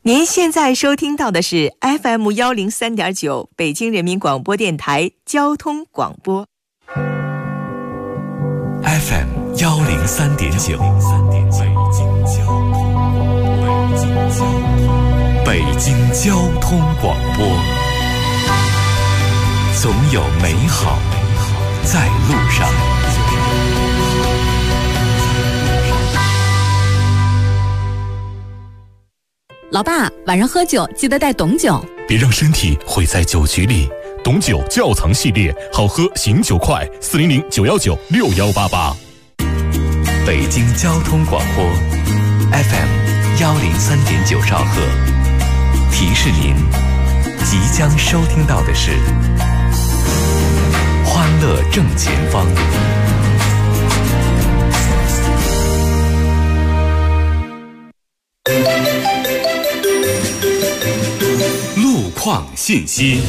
您现在收听到的是 FM103.9 北京人民广播电台交通广播。 FM103.9 北京交通广播，总有美好在路上。 老爸，晚上喝酒记得带董酒， 别让身体毁在酒局里。董酒窖藏系列，好喝醒酒快，400-919-6188。 北京交通广播 FM103.9 兆赫，提示您即将收听到的是欢乐正前方。路况信息。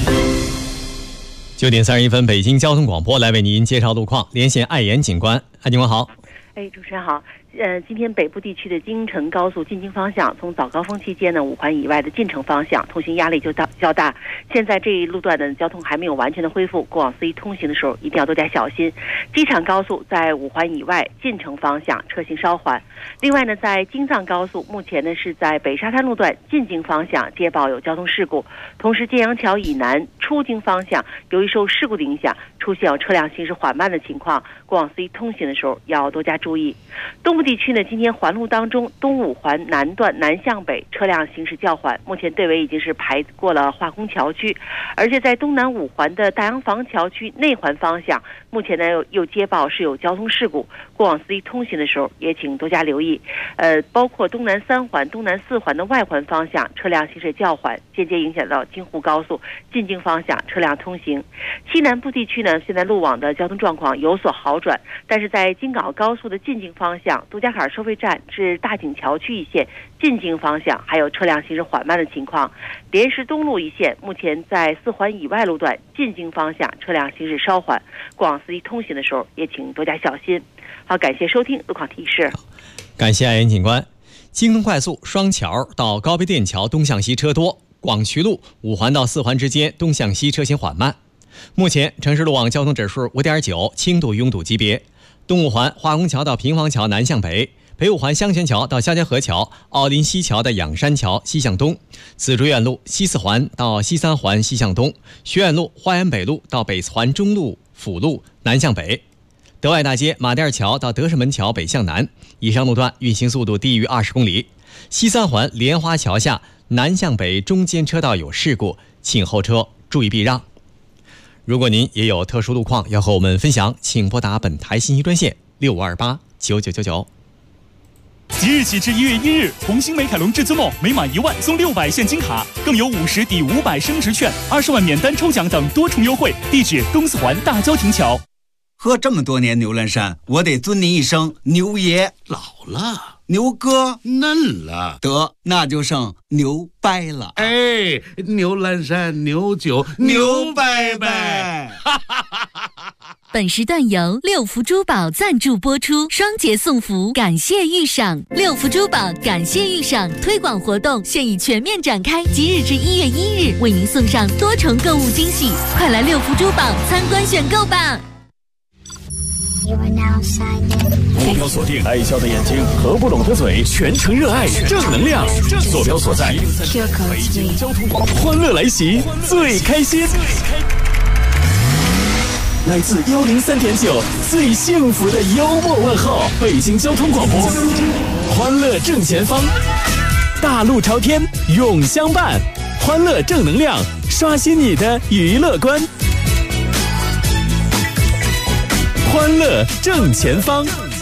9点31分，北京交通广播来为您介绍路况，连线艾岩警官。艾警官好。 主持人好。今天北部地区的京承高速进京方向，从早高峰期间呢，5环以外的进城方向通行压力就较大。现在这一路段的交通还没有完全的恢复，过往司机通行的时候一定要多加小心。机场高速在5环以外进城方向车行稍缓。另外呢，在京藏高速目前呢是在北沙滩路段进京方向接报有交通事故，同时建阳桥以南出京方向由于受事故的影响，出现有车辆行驶缓慢的情况，过往司机通行的时候要多加注意。东部地区呢，今天环路当中东5环南段南向北车辆行驶较缓，目前队尾已经是排过了化工桥区，而且在东南5环的大洋房桥区内环方向，目前呢又接报是有交通事故，过往司机通行的时候也请多加留意。包括东南3环、东南4环的外环方向车辆行驶较缓，间接影响到京沪高速进京方向车辆通行。西南部地区呢，现在路网的交通状况有所好转，但是在京港高速的进京方向杜家坎收费站至大井桥区一线进京方向还有车辆行驶缓慢的情况。莲石东路一线目前在4环以外路段进京方向车辆行驶稍缓，过往司机通行的时候也请多加小心。好，感谢收听路况提示。 感谢艾岩警官。京通快速双桥到高碑店桥东向西车多，广渠路5环到4环之间东向西车行缓慢。目前城市路网交通指数5.9，轻度拥堵级别。东5环化工桥到平房桥南向北，北5环香泉桥到肖家河桥、奥林西桥的仰山桥西向东，紫竹院路西4环到西3环西向东，学院路花园北路到北4环中路辅路南向北，德外大街马甸桥到德胜门桥北向南，以上路段运行速度低于20公里。西3环莲花桥下南向北中间车道有事故，请后车注意避让。如果您也有特殊路况要和我们分享，请拨打本台信息专线65289999。 即日起至1月1日，红星美凯龙至尊梦每满1万送600现金卡，更有50抵500升值券、20万免单抽奖等多重优惠。地址东4环大郊亭桥。 喝这么多年牛栏山，我得尊您一声牛爷。 老了， 牛哥嫩了， 得那就剩牛掰了。 哎，牛栏山牛酒牛掰掰。 本时段由六福珠宝赞助播出，双节送福，感谢遇赏。六福珠宝感谢遇赏推广活动现已全面展开，即日至1月1日为您送上多重购物惊喜，快来六福珠宝参观选购吧。 目标锁定爱笑的眼睛和不拢的嘴，全程热爱正能量。坐标所在北京交通广播，欢乐来袭，最开心。来自103.9最幸福的幽默问候，北京交通广播，欢乐正前方，大路朝天永相伴，欢乐正能量，刷新你的娱乐观。欢乐正前方，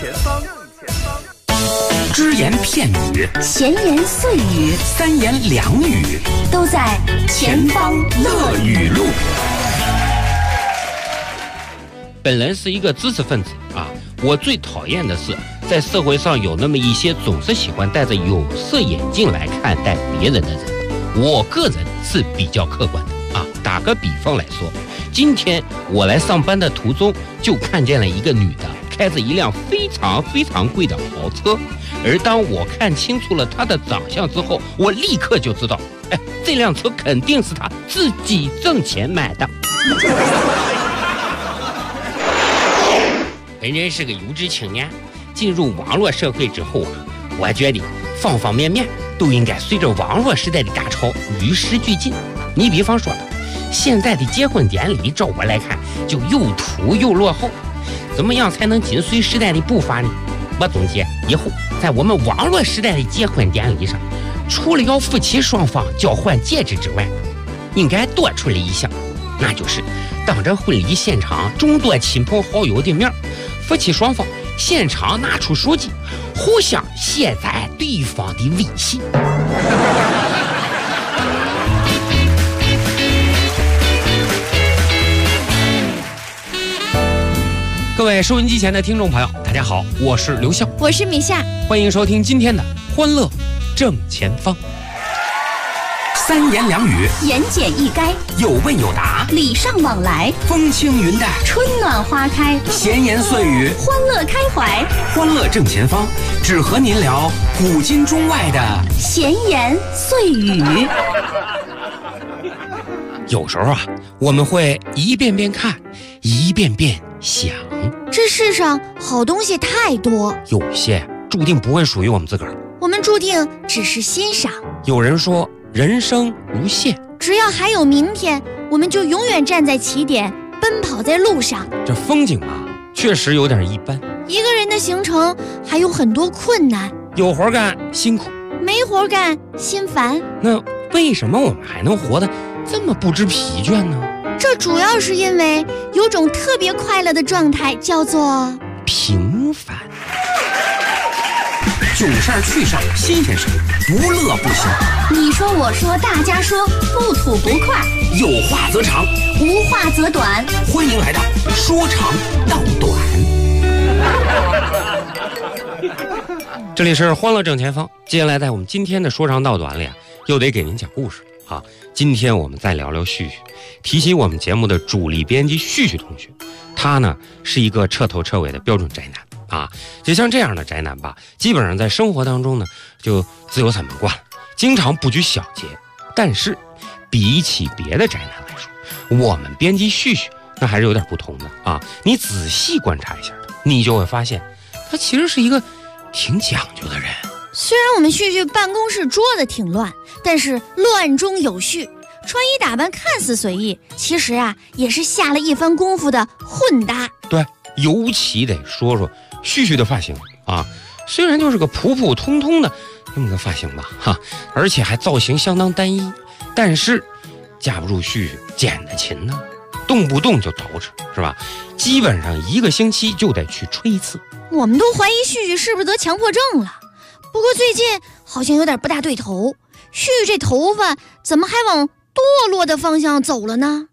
只言片语， 闲言碎语 3言2语， 都在前方乐语录。 本人是一个知识分子啊，我最讨厌的是在社会上有那么一些总是喜欢戴着有色眼镜来看待别人的人。我个人是比较客观的啊。打个比方来说，今天我来上班的途中就看见了一个女的开着一辆非常非常贵的豪车， 而当我看清楚了他的长相之后，我立刻就知道，这辆车肯定是他自己挣钱买的。本人是个有志青年，进入网络社会之后啊，我觉得方方面面都应该随着网络时代的大潮与时俱进。你比方说，现在的结婚典礼，照我来看，就又土又落后。怎么样才能紧随时代的步伐呢？我总结以后，在我们网络时代的结婚典礼上，除了要夫妻双方交换戒指之外，应该多出来一项，那就是当着婚礼现场众多亲朋好友的面，夫妻双方现场拿出手机，互相卸载对方的微信。各位收音机前的听众朋友，大家好，我是刘笑， 我是米夏， 欢迎收听今天的欢乐正前方。 三言两语， 言简意赅， 有问有答， 礼尚往来， 风轻云淡， 春暖花开， 闲言碎语， 欢乐开怀。 欢乐正前方，只和您聊古今中外的闲言碎语。 有时候啊，我们会一遍遍看，一遍遍想。 这世上好东西太多， 有些注定不会属于我们自个儿， 我们注定只是欣赏。 有人说人生如线， 只要还有明天，我们就永远站在起点，奔跑在路上。 这风景嘛，确实有点一般。 一个人的行程还有很多困难， 有活干辛苦， 没活干心烦。 那为什么我们还能活得这么不知疲倦呢？ 这主要是因为有种特别快乐的状态，叫做平凡。 囧事儿趣事儿新鲜事儿，不乐不休。 你说我说大家说，不吐不快， 有话则长， 无话则短。 欢迎来到说长道短。 这里是欢乐正前方，接下来在我们今天的说长道短里啊，又得给您讲故事啊。今天我们再聊聊旭旭，提起我们节目的主力编辑旭旭同学，他呢是一个彻头彻尾的标准宅男啊。就像这样的宅男吧，基本上在生活当中呢就自由散漫惯了，经常不拘小节。但是比起别的宅男来说，我们编辑旭旭那还是有点不同的啊。你仔细观察一下，你就会发现他其实是一个挺讲究的人。 虽然我们旭旭办公室桌子挺乱，但是乱中有序，穿衣打扮看似随意，其实啊也是下了一番功夫的混搭。 对，尤其得说说旭旭的发型啊，虽然就是个普普通通的那么个发型吧，哈，而且还造型相当单一，但是架不住旭旭剪的勤呢，动不动就捯饬，是吧？基本上一个星期就得去吹一次。 我们都怀疑旭旭是不是得强迫症了，不过最近好像有点不大对头。旭旭这头发怎么还往堕落的方向走了呢？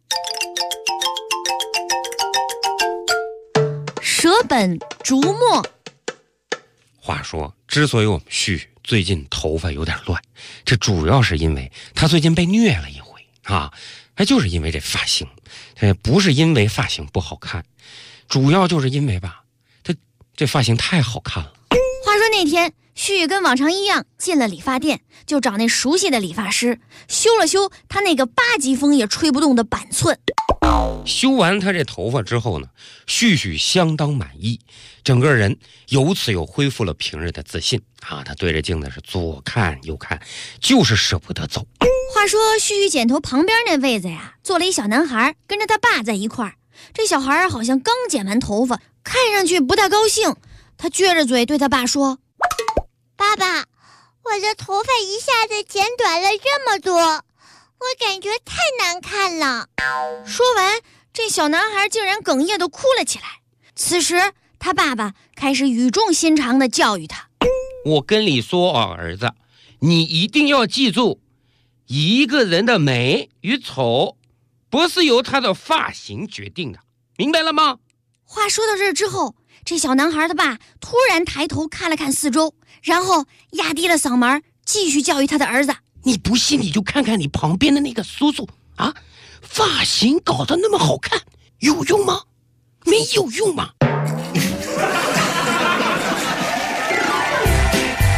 舍本逐末。 话说，之所以我们旭旭最近头发有点乱，这主要是因为他最近被虐了一回啊，就是因为这发型，不是因为发型不好看，主要就是因为吧，他这发型太好看了。 话说那天旭旭跟往常一样进了理发店，就找那熟悉的理发师修了修他那个8级风也吹不动的板寸。 修完他这头发之后呢，旭旭相当满意，整个人由此又恢复了平日的自信啊！他对着镜子是左看右看，就是舍不得走。 话说旭旭剪头旁边那位子呀，坐了一小男孩，跟着他爸在一块儿。这小孩好像刚剪完头发，看上去不大高兴。他撅着嘴对他爸说：“ 爸爸，我的头发一下子剪短了这么多，我感觉太难看了。” 说完，这小男孩竟然哽咽地哭了起来。此时他爸爸开始语重心长地教育他：“ 我跟你说啊，儿子，你一定要记住，一个人的美与丑不是由他的发型决定的，明白了吗？” 话说到这儿之后，这小男孩的爸突然抬头看了看四周，然后压低了嗓门继续教育他的儿子：“ 你不信你就看看你旁边的那个叔叔啊，发型搞得那么好看，有用吗？没有用吗？”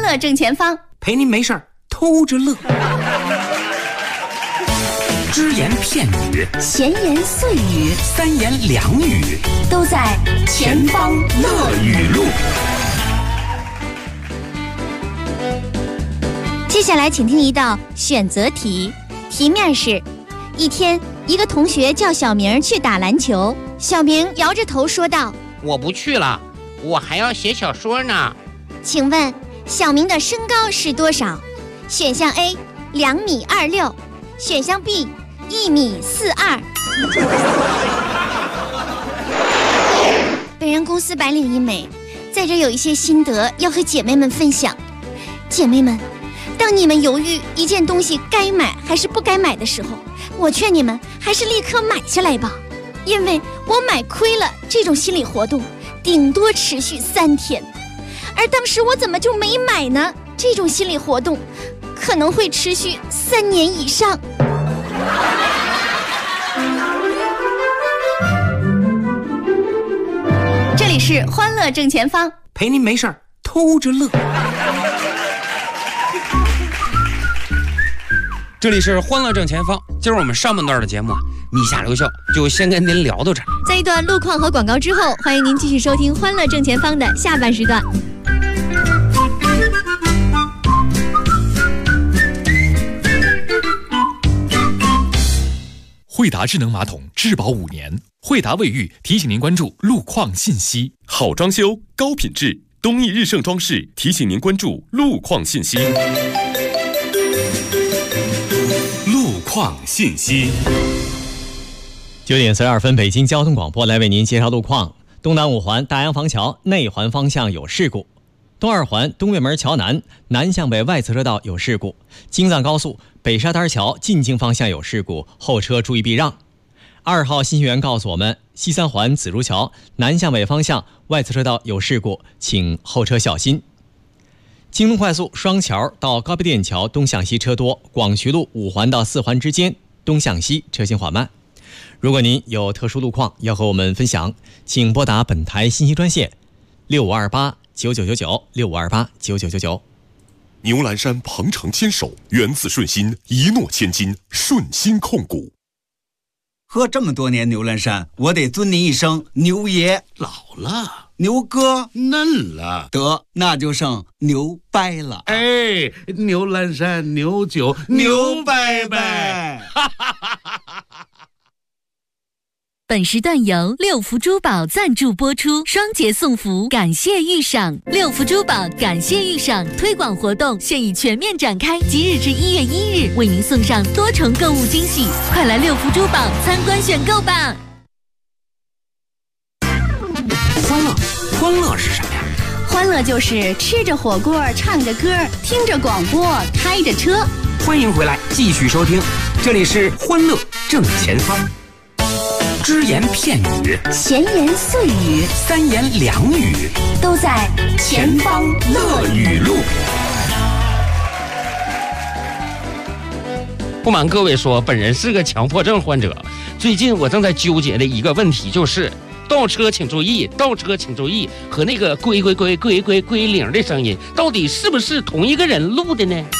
乐正前方， 陪您没事儿偷着乐。只言片语， 闲言碎语， 三言两语， 都在前方乐语录。 接下来请听一道选择题，题面是：一天，一个同学叫小明去打篮球，小明摇着头说道： 我不去了，我还要写小说呢。 请问小明的身高是多少？选项 A 2.26米，选项 B 1.42米。本人公司白领一枚，在这有一些心得要和姐妹们分享。姐妹们，当你们犹豫一件东西该买还是不该买的时候，我劝你们还是立刻买下来吧，因为我买亏了这种心理活动顶多持续3天，而当时我怎么就没买呢？这种心理活动可能会持续3年以上。 这里是欢乐正前方， 陪您没事儿偷着乐。 这里是欢乐正前方，今儿我们上半段的节目米下留校就先跟您聊到这儿。 在一段路况和广告之后，欢迎您继续收听欢乐正前方的下半时段。 惠达智能马桶质保5年，惠达卫浴提醒您关注路况信息。 好装修，高品质，东义日盛装饰提醒您关注路况信息。路况信息。 9点42分，北京交通广播来为您介绍路况。东南5环大洋房桥内环方向有事故，东2环东卫门桥南向北外侧车道有事故，京藏高速北沙滩桥进京方向有事故，后车注意避让。2号信息员告诉我们，西3环紫竹桥南向北方向外侧车道有事故，请后车小心。京东快速双桥到高碑店桥东向西车多，广渠路5环到4环之间东向西车行缓慢。如果您有特殊路况要和我们分享，请拨打本台信息专线6528-9999 6528-9999。 牛栏山鹏程牵手，源自顺心，一诺千金，顺心控股。 喝这么多年牛栏山，我得尊您一声牛爷。 老了， 牛哥嫩了， 得那就剩牛掰了。 哎，牛栏山牛酒牛掰掰。 本时段由六福珠宝赞助播出，双节送福，感谢遇赏。六福珠宝感谢遇赏推广活动现已全面展开，即日至1月1日，为您送上多重购物惊喜，快来六福珠宝参观选购吧！ 欢乐是什么呀？ 欢乐就是吃着火锅，唱着歌，听着广播，开着车。 欢迎回来，继续收听，这里是欢乐正前方。只言片语， 闲言碎语， 三言两语， 都在前方乐语录。 不瞒各位说，本人是个强迫症患者。最近我正在纠结的一个问题就是，倒车请注意，倒车请注意和那个归零的声音，到底是不是同一个人录的呢？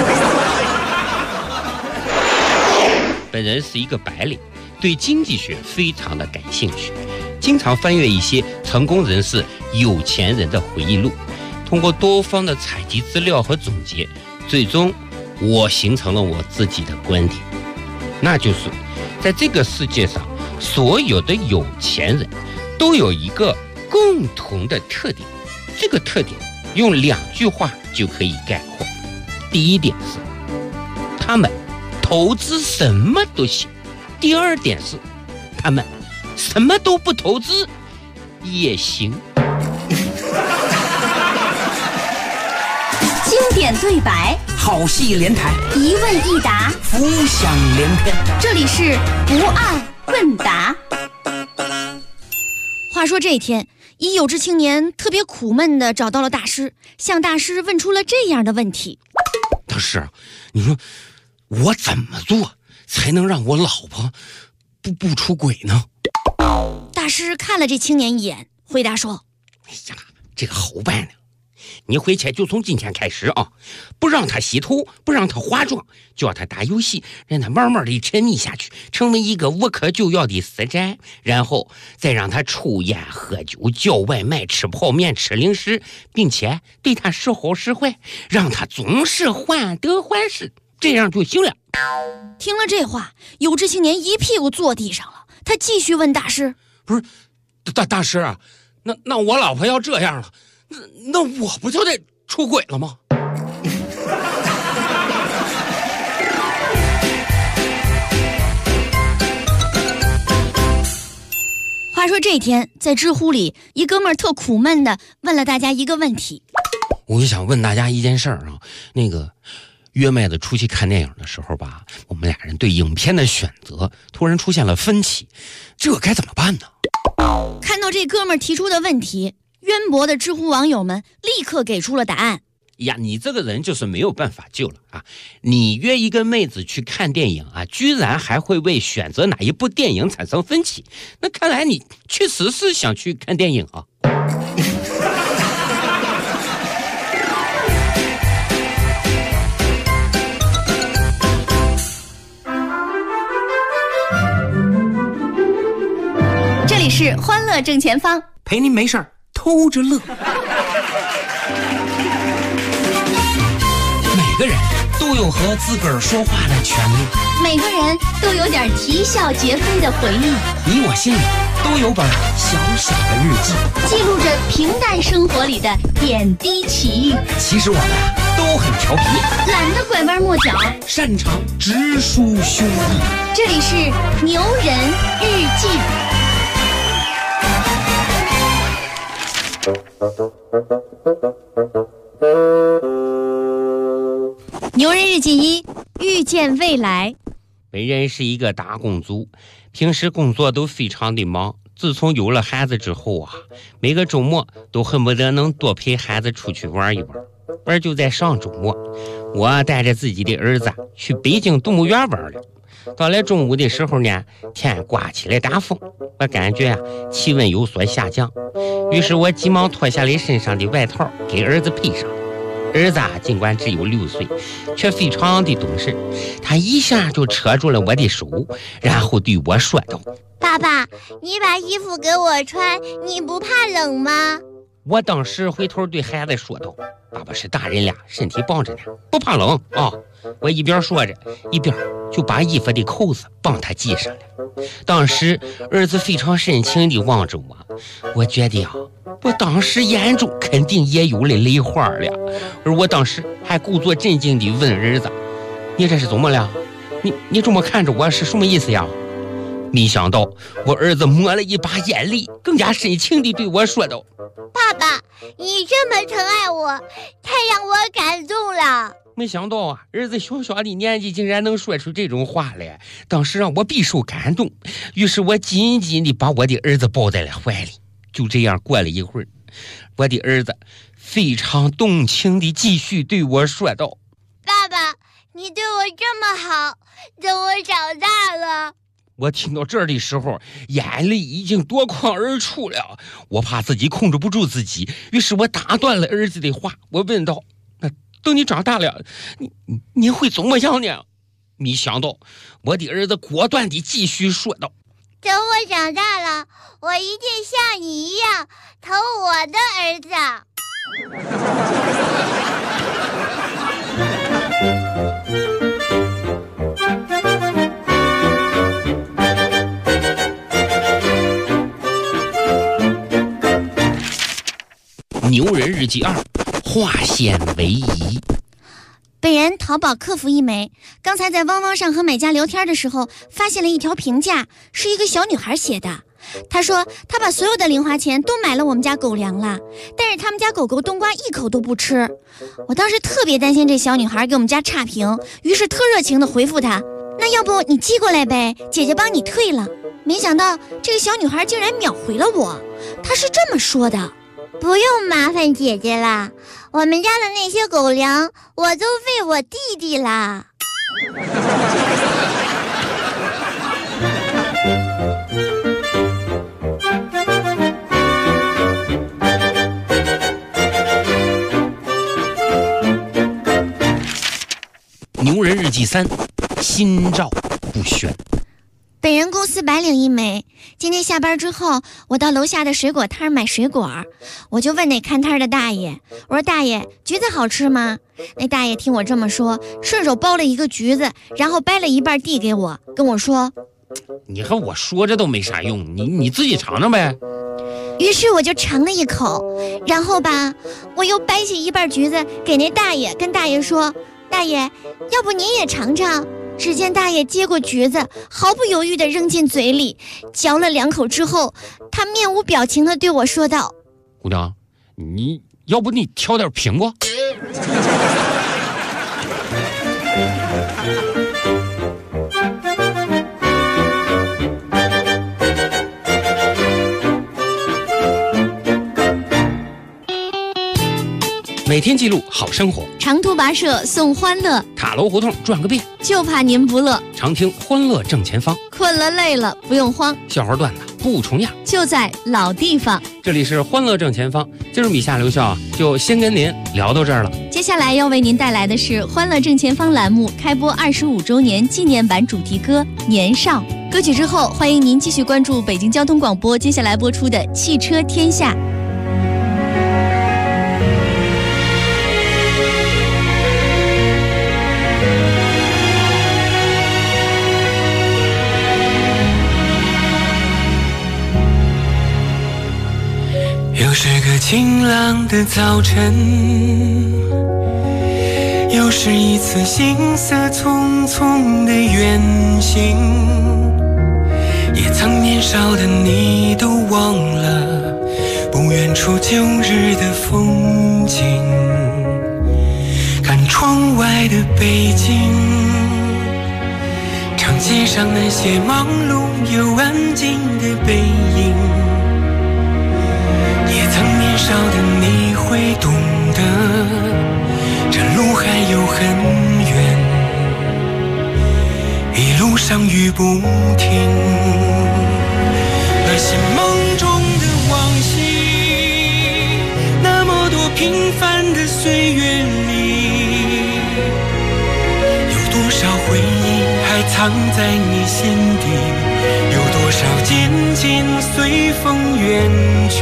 本人是一个白领，对经济学非常的感兴趣，经常翻阅一些成功人士、有钱人的回忆录，通过多方的采集资料和总结，最终我形成了我自己的观点，那就是在这个世界上，所有的有钱人都有一个共同的特点，这个特点用2句话就可以概括。第一点是，他们投资什么都行；第二点是，他们什么都不投资也行。 经典对白， 好戏连台， 一问一答， 浮想联翩。 这里是不二问答。 话说这一天，一有志青年特别苦闷地找到了大师，向大师问出了这样的问题： 大师，你说我怎么做才能让我老婆不出轨呢？ 大师看了这青年一眼，回答说： 哎呀，这个好办呢， 你回去就从今天开始啊，不让他洗头，不让他化妆，叫他打游戏，让他慢慢的沉迷下去，成为一个无可救药的死宅，然后再让他抽烟喝酒，叫外卖，吃泡面，吃零食，并且对他时好时坏，让他总是患得患失，这样就行了。 听了这话，有志青年一屁股坐地上了。他继续问大师：“ 不是，大师啊，那我老婆要这样了，那我不就得出轨了吗？” 话说这天，在知乎里，一哥们儿特苦闷的问了大家一个问题：“ 我就想问大家一件事儿啊，那个。”约麦子出去看电影的时候吧，我们俩人对影片的选择突然出现了分歧，这该怎么办呢？ 看到这哥们儿提出的问题，渊博的知乎网友们立刻给出了答案。 呀，你这个人就是没有办法救了啊！你约一个妹子去看电影啊，居然还会为选择哪一部电影产生分歧，那看来你确实是想去看电影啊。 这里是欢乐正前方， 陪您没事偷着乐。每个人都有和自个儿说话的权利， 每个人都有点啼笑皆非的回忆， 你我心里都有本小小的日记， 记录着平淡生活里的点滴奇遇。 其实我们都很调皮， 懒得拐弯抹角， 擅长直抒胸臆。 这里是牛人日记。 牛人日记1：遇见未来。 本人是一个打工族，平时工作都非常的忙。自从有了孩子之后啊，每个周末都恨不得能多陪孩子出去玩一玩。而就在上周末，我带着自己的儿子去北京动物园玩了。到了中午的时候呢，天刮起来大风，我感觉气温有所下降，于是我急忙脱下了身上的外套给儿子配上。儿子尽管只有6岁，却非常的懂事，他一下就扯住了我的手，然后对我说道：“ 爸爸，你把衣服给我穿，你不怕冷吗？” 我当时回头对孩子说道：“爸爸是大人了，身体棒着呢，不怕冷啊！”我一边说着，一边就把衣服的扣子帮他系上了。当时儿子非常深情地望着我，我觉得我当时眼中肯定也有了泪花了。而我当时还故作镇静地问儿子：“你这是怎么了？你这么看着我是什么意思呀？”没想到我儿子抹了一把眼泪，更加深情地对我说道：“ 爸爸，你这么疼爱我，太让我感动了。” 没想到儿子小小的年纪竟然能说出这种话来，当时让我备受感动。于是我紧紧地把我的儿子抱在了怀里。就这样过了一会儿，我的儿子非常动情地继续对我说道：“ 爸爸，你对我这么好，等我长大了。” 我听到这儿的时候，眼泪已经夺眶而出了。我怕自己控制不住自己，于是我打断了儿子的话，我问道：“那等你长大了，你会怎么样呢？”没想到我的儿子果断地继续说道：“ 等我长大了，我一定像你一样疼我的儿子。” 牛人日记2：化险为夷。 本人淘宝客服一枚，刚才在汪汪上和买家聊天的时候，发现了一条评价，是一个小女孩写的。她说她把所有的零花钱都买了我们家狗粮了，但是他们家狗狗冬瓜一口都不吃。我当时特别担心这小女孩给我们家差评，于是特热情的回复她：“那要不你寄过来呗，姐姐帮你退了。”没想到这个小女孩竟然秒回了我，她是这么说的：“ 不用麻烦姐姐啦，我们家的那些狗粮我都喂我弟弟啦。” 计3，心照不宣。 本人公司白领一枚。今天下班之后，我到楼下的水果摊买水果，我就问那看摊的大爷，我说大爷，橘子好吃吗？那大爷听我这么说，顺手剥了一个橘子，然后掰了一半递给我，跟我说， 你和我说这都没啥用，你自己尝尝呗。 于是我就尝了一口，然后吧，我又掰起一半橘子给那大爷，跟大爷说，大爷，要不您也尝尝？只见大爷接过橘子，毫不犹豫地扔进嘴里，嚼了2口之后，他面无表情地对我说道： 姑娘，你要不你挑点苹果？每天记录好生活， 长途跋涉送欢乐， 塔楼胡同转个遍， 就怕您不乐。 常听欢乐正前方， 困了累了不用慌， 笑话段子不重样， 就在老地方。 这里是欢乐正前方，今儿米夏刘笑就先跟您聊到这儿了。 接下来要为您带来的是欢乐正前方栏目开播25周年纪念版主题歌《年少》。歌曲之后，欢迎您继续关注北京交通广播接下来播出的《汽车天下》。 又是个晴朗的早晨，又是一次行色匆匆的远行，也曾年少的你都忘了不远处旧日的风景，看窗外的北京，长街上那些忙碌又安静的背影，也曾年少的你会懂得，这路还有很远，一路上雨不停。那些梦中的往昔，那么多平凡的岁月里，有多少回忆还藏在你心底，有多少渐渐随风远去。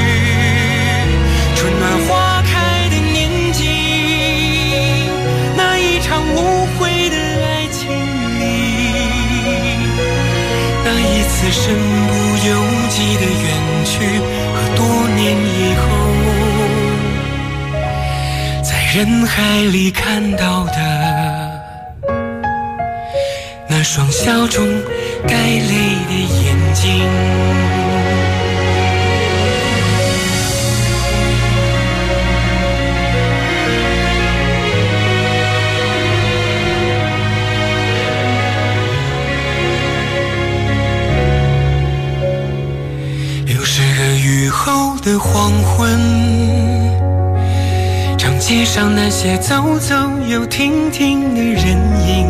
春暖花开的年纪，那一场无悔的爱情里，那一次身不由己的远去，和多年以后在人海里看到的那双笑中带泪的眼睛。雨后的黄昏，长街上那些走走又停停的人影，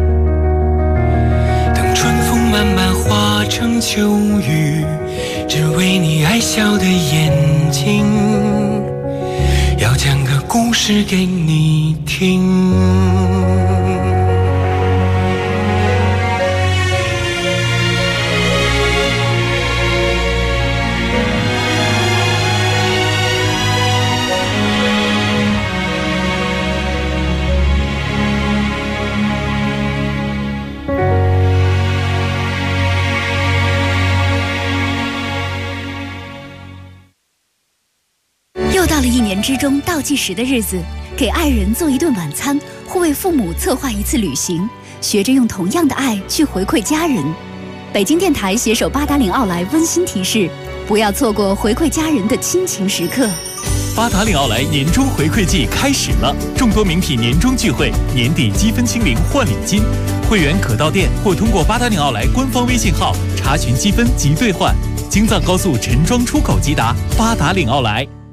等春风慢慢化成秋雨，只为你爱笑的眼睛，要讲个故事给你听。 又到了1年之中倒计时的日子，给爱人做一顿晚餐，或为父母策划一次旅行，学着用同样的爱去回馈家人。北京电台携手八达岭奥莱温馨提示，不要错过回馈家人的亲情时刻。 八达岭奥莱年终回馈季开始了，众多名品年终聚会，年底积分清零换礼金，会员可到店或通过八达岭奥莱官方微信号查询积分及兑换。京藏高速陈庄出口即达八达岭奥莱。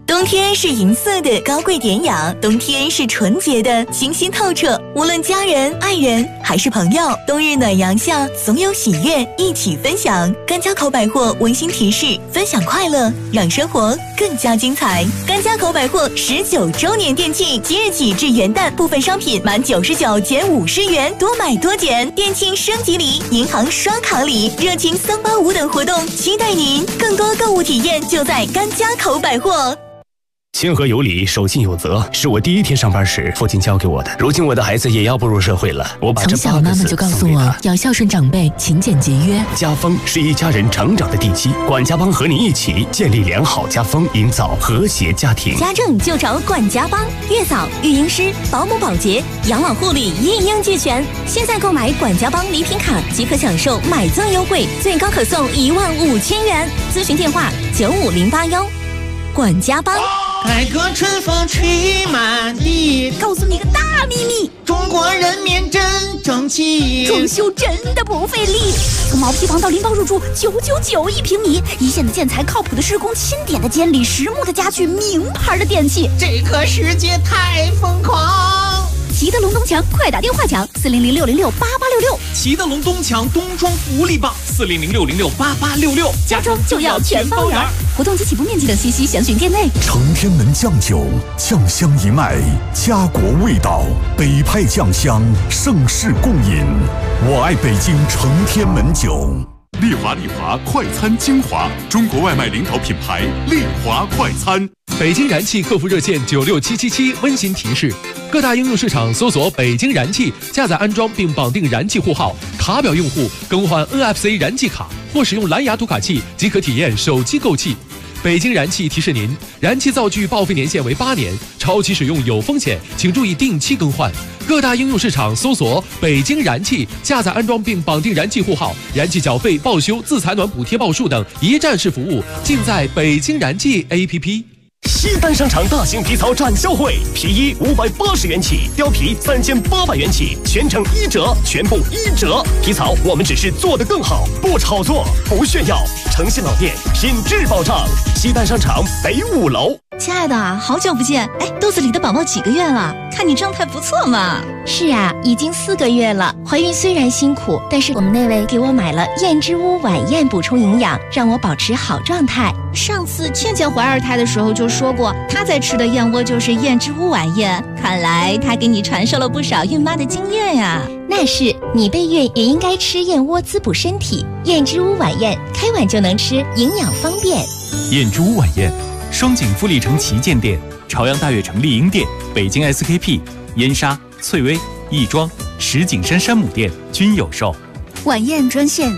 冬天是银色的高贵典雅，冬天是纯洁的清新透彻。无论家人、爱人还是朋友，冬日暖阳下总有喜悦一起分享。甘家口百货温馨提示：分享快乐，让生活更加精彩。甘家口百货19周年店庆，即日起至元旦，部分商品满99减50元，多买多减。店庆升级礼、银行刷卡礼、热情385等活动，期待您！更多购物体验就在甘家口百货。 亲和有礼，守信有责，是我第一天上班时父亲教给我的。如今我的孩子也要步入社会了，我把这从小妈妈就告诉我要孝顺长辈，勤俭节约。 家风是一家人成长的地基，管家帮和你一起建立良好家风，营造和谐家庭。 家政就找管家帮，月嫂、育婴师、保姆、保洁、养老护理一应俱全。现在购买管家帮礼品卡即可享受买赠优惠，最高可送15000元。咨询电话95081。管家帮。 改革春风吹满地， 告诉你个大秘密， 中国人民真争气， 装修真的不费力。从毛坯房到拎包入住，999一平米，一线的建材，靠谱的施工，钦点的监理，实木的家具，名牌的电器， 这个世界太疯狂。 齐德龙东墙，快打电话抢400-606-8866。 齐德龙东墙冬装福利棒，400-606-8866， 家装就要全包圆。活动及起步面积等信息详询店内。 承天门酱酒，酱香一脉，家国味道，北派酱香，盛世共饮。我爱北京承天门酒。 丽华快餐精华，中国外卖领导品牌丽华快餐。 北京燃气客服热线96777温馨提示：各大应用市场搜索北京燃气，下载安装并绑定燃气户号，卡表用户更换 NFC 燃气卡或使用蓝牙读卡器即可体验手机购气。北京燃气提示您，燃气灶具报废年限为8年，超期使用有风险，请注意定期更换。各大应用市场搜索北京燃气，下载安装并绑定燃气户号，燃气缴费、报修、自采暖补贴报数等一站式服务尽在北京燃气 APP。 西单商场大型皮草展销会，皮衣580元起，貂皮3800元起，全程1折，全部1折。皮草我们只是做得更好，不炒作，不炫耀，诚信老店，品质保障。西单商场北5楼。 亲爱的，好久不见！哎，肚子里的宝宝几个月了？看你状态不错嘛。 是啊，已经4个月了。怀孕虽然辛苦，但是我们那位给我买了燕之屋晚宴补充营养，让我保持好状态。 上次倩倩怀2胎的时候就说过，她在吃的燕窝就是燕之屋晚宴。看来她给你传授了不少孕妈的经验呀。 那是，你备孕也应该吃燕窝滋补身体。燕之屋晚宴，开碗就能吃，营养方便。 燕之屋晚宴，双井富力城旗舰店、朝阳大悦城丽婴店、北京 SKP、燕莎、翠微、亦庄、石景山山姆店均有售。 晚宴专线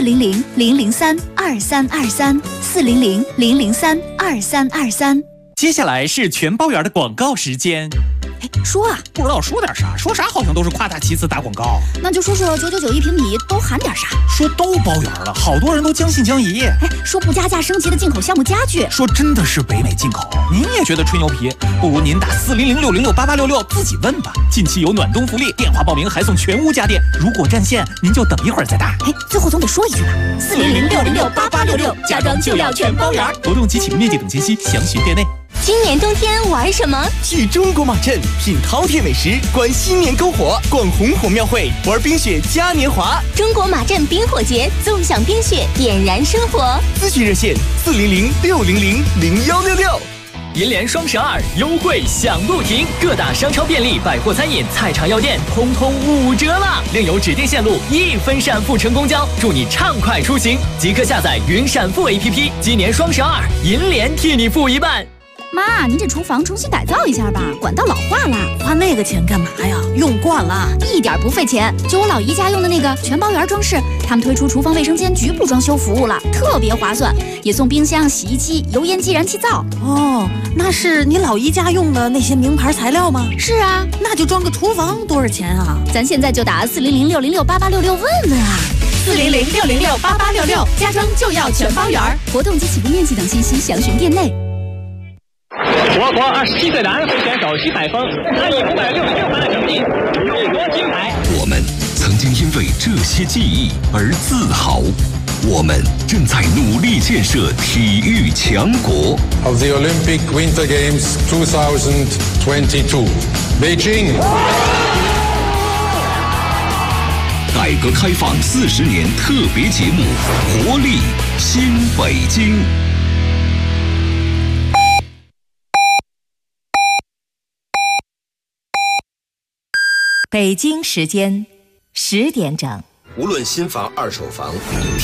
400-003-2323，400-003-2323。 接下来是全包圆的广告时间。 说啊， 不知道说点啥，说啥好像都是夸大其词打广告。 那就说说999一平米都含点啥？ 说都包圆了，好多人都将信将疑。 说不加价升级的进口项目家具， 说真的是北美进口。您也觉得吹牛皮？不如您打400-606-8866自己问吧。近期有暖冬福利，电话报名还送全屋家电。如果占线，您就等一会儿再打。 最后总得说一句吧，400-606-8866，家装就要全包圆。 活动及起步面积等信息详询店内。 今年冬天玩什么？ 去中国马镇品饕餮美食，观新年篝火，逛红火庙会，玩冰雪嘉年华。 中国马镇冰火节，纵享冰雪，点燃生活。 咨询热线400-600-0166。 银联双12优惠享不停，各大商超、便利、百货、餐饮、菜场、药店通通5折了，另有指定线路1分闪付乘公交，祝你畅快出行！即刻下载云闪付 APP， 今年双12，银联替你付一半。 妈，您这厨房重新改造一下吧，管道老化了。 花那个钱干嘛呀？用惯了， 一点不费钱。就我老姨家用的那个全包圆装饰，他们推出厨房卫生间局部装修服务了，特别划算，也送冰箱、洗衣机、油烟机、燃气灶。 哦，那是你老姨家用的那些名牌材料吗？ 是啊， 那就装个厨房多少钱啊？ 咱现在就打400-606-8866问问啊。 400-606-8866，家装就要全包圆。 活动及起步面积等信息详询店内。 我国27岁男会选手徐海峰，他以566分的成绩勇夺金牌。 我们曾经因为这些记忆而自豪， 我们正在努力建设体育强国。 Of the Olympic Winter Games 2022, Beijing. 改革开放40年特别节目《活力新北京》。 北京时间10点整。 无论新房、二手房。